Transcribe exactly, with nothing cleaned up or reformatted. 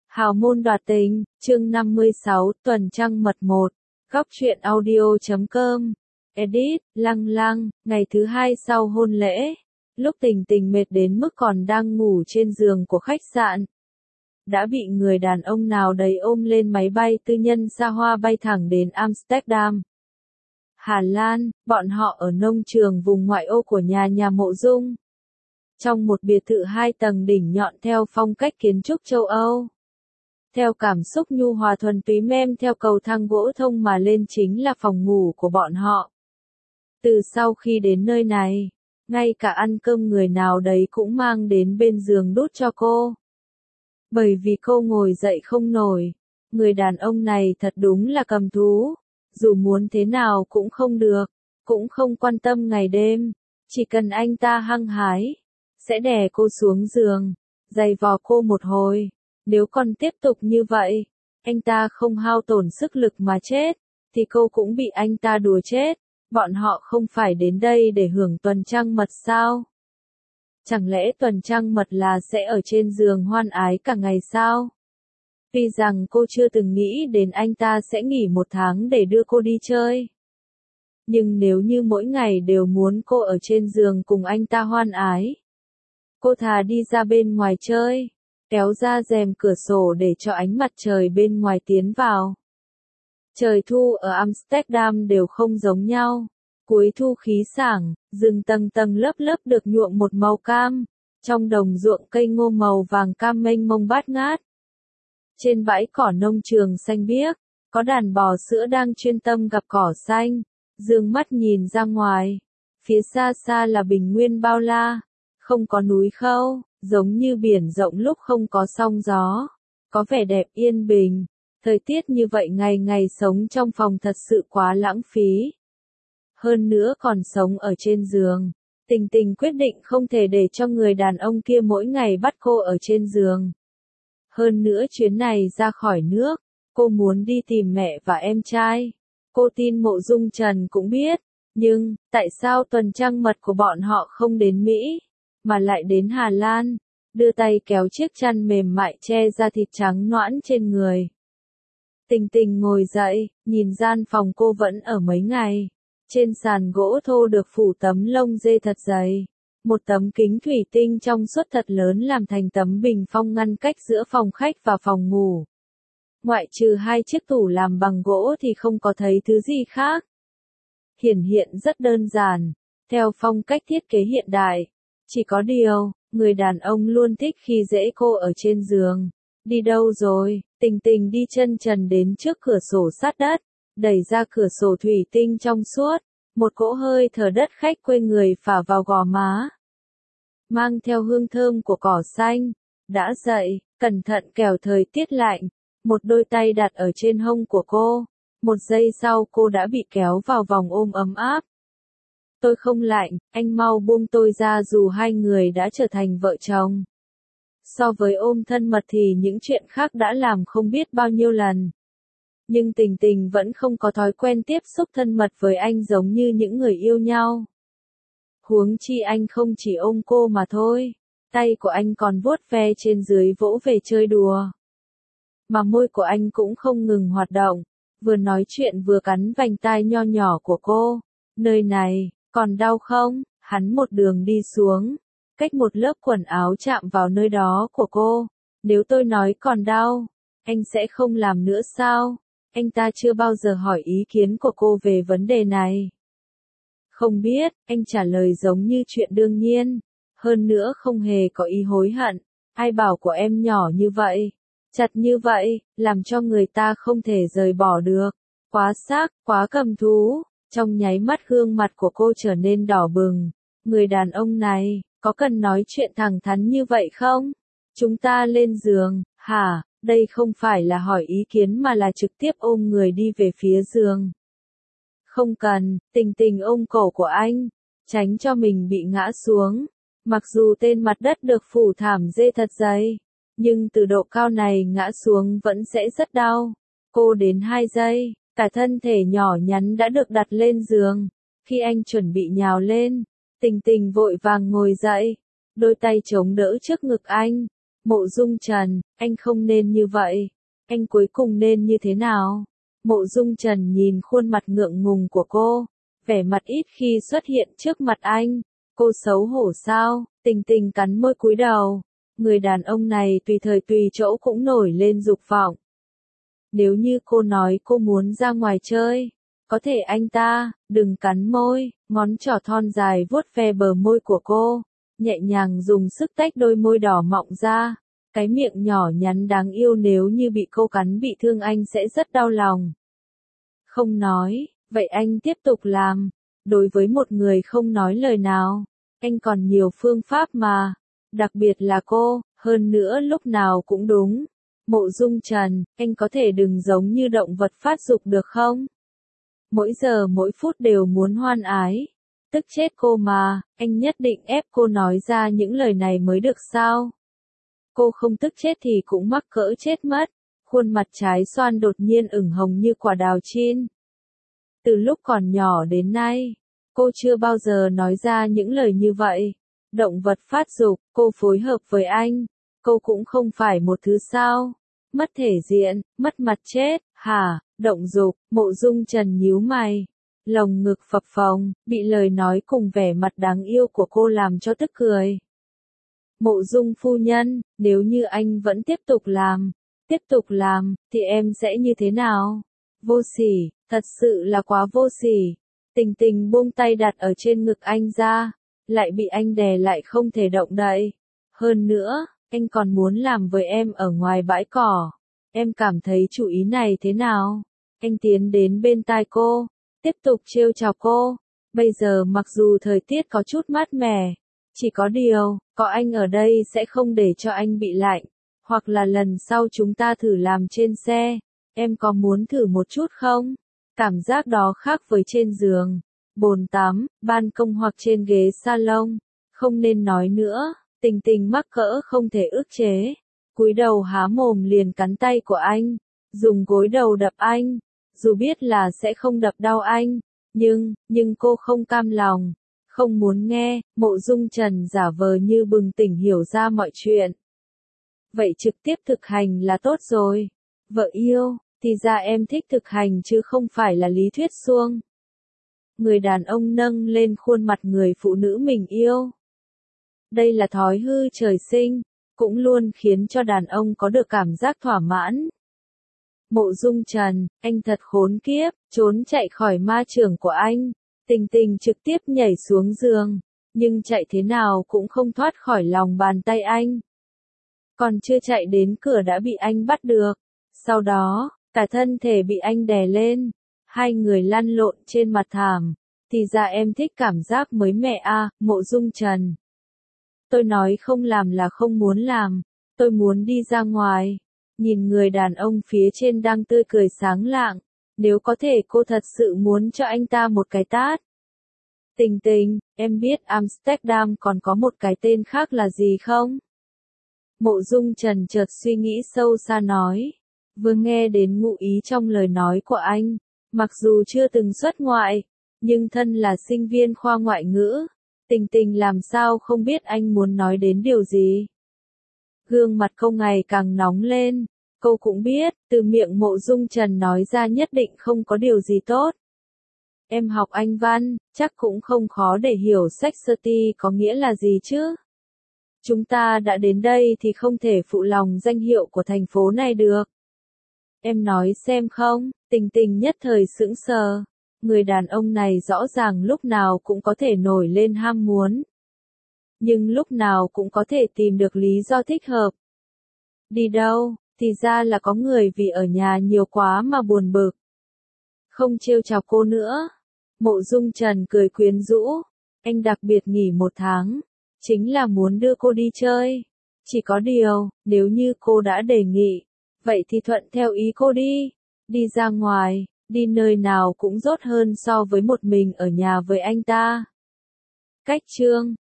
Hào môn đoạt tình, chương năm mươi sáu, tuần trăng mật một, góc truyện audio chấm com, edit, lăng lăng, ngày thứ hai sau hôn lễ, lúc Tình Tình mệt đến mức còn đang ngủ trên giường của khách sạn, đã bị người đàn ông nào đấy ôm lên máy bay tư nhân xa hoa bay thẳng đến Amsterdam, Hà Lan. Bọn họ ở nông trường vùng ngoại ô của nhà nhà Mộ Dung, trong một biệt thự hai tầng đỉnh nhọn theo phong cách kiến trúc châu Âu. Theo cảm xúc nhu hòa thuần túy men theo cầu thang gỗ thông mà lên chính là phòng ngủ của bọn họ. Từ sau khi đến nơi này, ngay cả ăn cơm người nào đấy cũng mang đến bên giường đút cho cô. Bởi vì cô ngồi dậy không nổi, người đàn ông này thật đúng là cầm thú, dù muốn thế nào cũng không được, cũng không quan tâm ngày đêm, chỉ cần anh ta hăng hái, sẽ đè cô xuống giường, giày vò cô một hồi. Nếu còn tiếp tục như vậy, anh ta không hao tổn sức lực mà chết, thì cô cũng bị anh ta đùa chết. Bọn họ không phải đến đây để hưởng tuần trăng mật sao? Chẳng lẽ tuần trăng mật là sẽ ở trên giường hoan ái cả ngày sao? Tuy rằng cô chưa từng nghĩ đến anh ta sẽ nghỉ một tháng để đưa cô đi chơi. Nhưng nếu như mỗi ngày đều muốn cô ở trên giường cùng anh ta hoan ái, cô thà đi ra bên ngoài chơi, kéo ra rèm cửa sổ để cho ánh mặt trời bên ngoài tiến vào. Trời thu ở Amsterdam đều không giống nhau. Cuối thu khí sảng, rừng tầng tầng lớp lớp được nhuộm một màu cam. Trong đồng ruộng cây ngô màu vàng cam mênh mông bát ngát. Trên bãi cỏ nông trường xanh biếc, có đàn bò sữa đang chuyên tâm gặp cỏ xanh, dương mắt nhìn ra ngoài. Phía xa xa là bình nguyên bao la, không có núi khâu, giống như biển rộng lúc không có sóng gió, có vẻ đẹp yên bình. Thời tiết như vậy ngày ngày sống trong phòng thật sự quá lãng phí. Hơn nữa còn sống ở trên giường, Tình Tình quyết định không thể để cho người đàn ông kia mỗi ngày bắt cô ở trên giường. Hơn nữa chuyến này ra khỏi nước, cô muốn đi tìm mẹ và em trai. Cô tin Mộ Dung Trần cũng biết, nhưng, tại sao tuần trăng mật của bọn họ không đến Mỹ, mà lại đến Hà Lan, đưa tay kéo chiếc chăn mềm mại che ra thịt trắng nõn trên người. Tình Tình ngồi dậy, nhìn gian phòng cô vẫn ở mấy ngày. Trên sàn gỗ thô được phủ tấm lông dê thật dày. Một tấm kính thủy tinh trong suốt thật lớn làm thành tấm bình phong ngăn cách giữa phòng khách và phòng ngủ. Ngoại trừ hai chiếc tủ làm bằng gỗ thì không có thấy thứ gì khác. Hiển hiện rất đơn giản, theo phong cách thiết kế hiện đại. Chỉ có điều, người đàn ông luôn thích khi dễ cô ở trên giường. Đi đâu rồi? Tình Tình đi chân trần đến trước cửa sổ sát đất, đẩy ra cửa sổ thủy tinh trong suốt, một cỗ hơi thở đất khách quê người phả vào gò má. Mang theo hương thơm của cỏ xanh, đã dậy, cẩn thận kẻo thời tiết lạnh, một đôi tay đặt ở trên hông của cô, một giây sau cô đã bị kéo vào vòng ôm ấm áp. Tôi không lạnh, anh mau buông tôi ra dù hai người đã trở thành vợ chồng. So với ôm thân mật thì những chuyện khác đã làm không biết bao nhiêu lần. Nhưng Tình Tình vẫn không có thói quen tiếp xúc thân mật với anh giống như những người yêu nhau. Huống chi anh không chỉ ôm cô mà thôi, tay của anh còn vuốt ve trên dưới vỗ về chơi đùa. Mà môi của anh cũng không ngừng hoạt động, vừa nói chuyện vừa cắn vành tai nho nhỏ của cô. Nơi này, còn đau không? Hắn một đường đi xuống, cách một lớp quần áo chạm vào nơi đó của cô. Nếu tôi nói còn đau, anh sẽ không làm nữa sao? Anh ta chưa bao giờ hỏi ý kiến của cô về vấn đề này. Không biết, anh trả lời giống như chuyện đương nhiên. Hơn nữa không hề có ý hối hận. Ai bảo của em nhỏ như vậy, chặt như vậy, làm cho người ta không thể rời bỏ được. Quá xác, quá cầm thú. Trong nháy mắt gương mặt của cô trở nên đỏ bừng. Người đàn ông này, có cần nói chuyện thẳng thắn như vậy không? Chúng ta lên giường, hả? Đây không phải là hỏi ý kiến mà là trực tiếp ôm người đi về phía giường. Không cần, Tình Tình ôm cổ của anh, tránh cho mình bị ngã xuống. Mặc dù tên mặt đất được phủ thảm dê thật dày, nhưng từ độ cao này ngã xuống vẫn sẽ rất đau. Cô đến hai giây, cả thân thể nhỏ nhắn đã được đặt lên giường. Khi anh chuẩn bị nhào lên, Tình Tình vội vàng ngồi dậy, đôi tay chống đỡ trước ngực anh, Mộ Dung Trần, anh không nên như vậy. Anh cuối cùng nên như thế nào? Mộ Dung Trần nhìn khuôn mặt ngượng ngùng của cô, vẻ mặt ít khi xuất hiện trước mặt anh. Cô xấu hổ sao? Tình Tình cắn môi cúi đầu. Người đàn ông này tùy thời tùy chỗ cũng nổi lên dục vọng. Nếu như cô nói cô muốn ra ngoài chơi, có thể anh ta, đừng cắn môi, ngón trỏ thon dài vuốt ve bờ môi của cô, nhẹ nhàng dùng sức tách đôi môi đỏ mọng ra. Cái miệng nhỏ nhắn đáng yêu nếu như bị cô cắn bị thương anh sẽ rất đau lòng. Không nói, vậy anh tiếp tục làm. Đối với một người không nói lời nào, anh còn nhiều phương pháp mà. Đặc biệt là cô, hơn nữa lúc nào cũng đúng. Mộ Dung Trần, anh có thể đừng giống như động vật phát dục được không? Mỗi giờ mỗi phút đều muốn hoan ái. Tức chết cô mà, anh nhất định ép cô nói ra những lời này mới được sao? Cô không tức chết thì cũng mắc cỡ chết mất. Khuôn mặt trái xoan đột nhiên ửng hồng như quả đào chín. Từ lúc còn nhỏ đến nay, cô chưa bao giờ nói ra những lời như vậy. Động vật phát dục, cô phối hợp với anh. Cô cũng không phải một thứ sao. Mất thể diện, mất mặt chết, hả, động dục, Mộ Dung Trần nhíu mày. Lồng ngực phập phồng, bị lời nói cùng vẻ mặt đáng yêu của cô làm cho tức cười. Mộ Dung phu nhân, nếu như anh vẫn tiếp tục làm, tiếp tục làm, thì em sẽ như thế nào? Vô sỉ, thật sự là quá vô sỉ. Tình Tình buông tay đặt ở trên ngực anh ra, lại bị anh đè lại không thể động đậy. Hơn nữa, anh còn muốn làm với em ở ngoài bãi cỏ. Em cảm thấy chủ ý này thế nào? Anh tiến đến bên tai cô, tiếp tục trêu chọc cô. Bây giờ mặc dù thời tiết có chút mát mẻ, chỉ có điều, có anh ở đây sẽ không để cho anh bị lạnh. Hoặc là lần sau chúng ta thử làm trên xe. Em có muốn thử một chút không? Cảm giác đó khác với trên giường, bồn tắm, ban công hoặc trên ghế salon. Không nên nói nữa, Tình Tình mắc cỡ không thể ức chế. Cúi đầu há mồm liền cắn tay của anh, dùng gối đầu đập anh. Dù biết là sẽ không đập đau anh, nhưng, nhưng cô không cam lòng, không muốn nghe. Mộ Dung Trần giả vờ như bừng tỉnh hiểu ra mọi chuyện. Vậy trực tiếp thực hành là tốt rồi. Vợ yêu, thì ra em thích thực hành chứ không phải là lý thuyết suông. Người đàn ông nâng lên khuôn mặt người phụ nữ mình yêu. Đây là thói hư trời sinh, cũng luôn khiến cho đàn ông có được cảm giác thỏa mãn. Mộ Dung Trần, anh thật khốn kiếp, trốn chạy khỏi ma chưởng của anh. Tình Tình trực tiếp nhảy xuống giường, nhưng chạy thế nào cũng không thoát khỏi lòng bàn tay anh. Còn chưa chạy đến cửa đã bị anh bắt được. Sau đó, cả thân thể bị anh đè lên. Hai người lăn lộn trên mặt thảm. Thì ra em thích cảm giác mới mẻ à, Mộ Dung Trần. Tôi nói không làm là không muốn làm. Tôi muốn đi ra ngoài. Nhìn người đàn ông phía trên đang tươi cười sáng lạng. Nếu có thể cô thật sự muốn cho anh ta một cái tát. Tình Tình, em biết Amsterdam còn có một cái tên khác là gì không? Mộ Dung Trần chợt suy nghĩ sâu xa nói. Vừa nghe đến ngụ ý trong lời nói của anh. Mặc dù chưa từng xuất ngoại, nhưng thân là sinh viên khoa ngoại ngữ. Tình Tình làm sao không biết anh muốn nói đến điều gì. Gương mặt cô ngày càng nóng lên. Cô cũng biết, từ miệng Mộ Dung Trần nói ra nhất định không có điều gì tốt. Em học Anh văn, chắc cũng không khó để hiểu sexty có nghĩa là gì chứ. Chúng ta đã đến đây thì không thể phụ lòng danh hiệu của thành phố này được. Em nói xem không, Tình Tình nhất thời sững sờ. Người đàn ông này rõ ràng lúc nào cũng có thể nổi lên ham muốn. Nhưng lúc nào cũng có thể tìm được lý do thích hợp. Đi đâu, thì ra là có người vì ở nhà nhiều quá mà buồn bực. Không trêu chọc cô nữa. Mộ Dung Trần cười quyến rũ. Anh đặc biệt nghỉ một tháng. Chính là muốn đưa cô đi chơi. Chỉ có điều, nếu như cô đã đề nghị, vậy thì thuận theo ý cô đi. Đi ra ngoài, đi nơi nào cũng tốt hơn so với một mình ở nhà với anh ta. Cách chương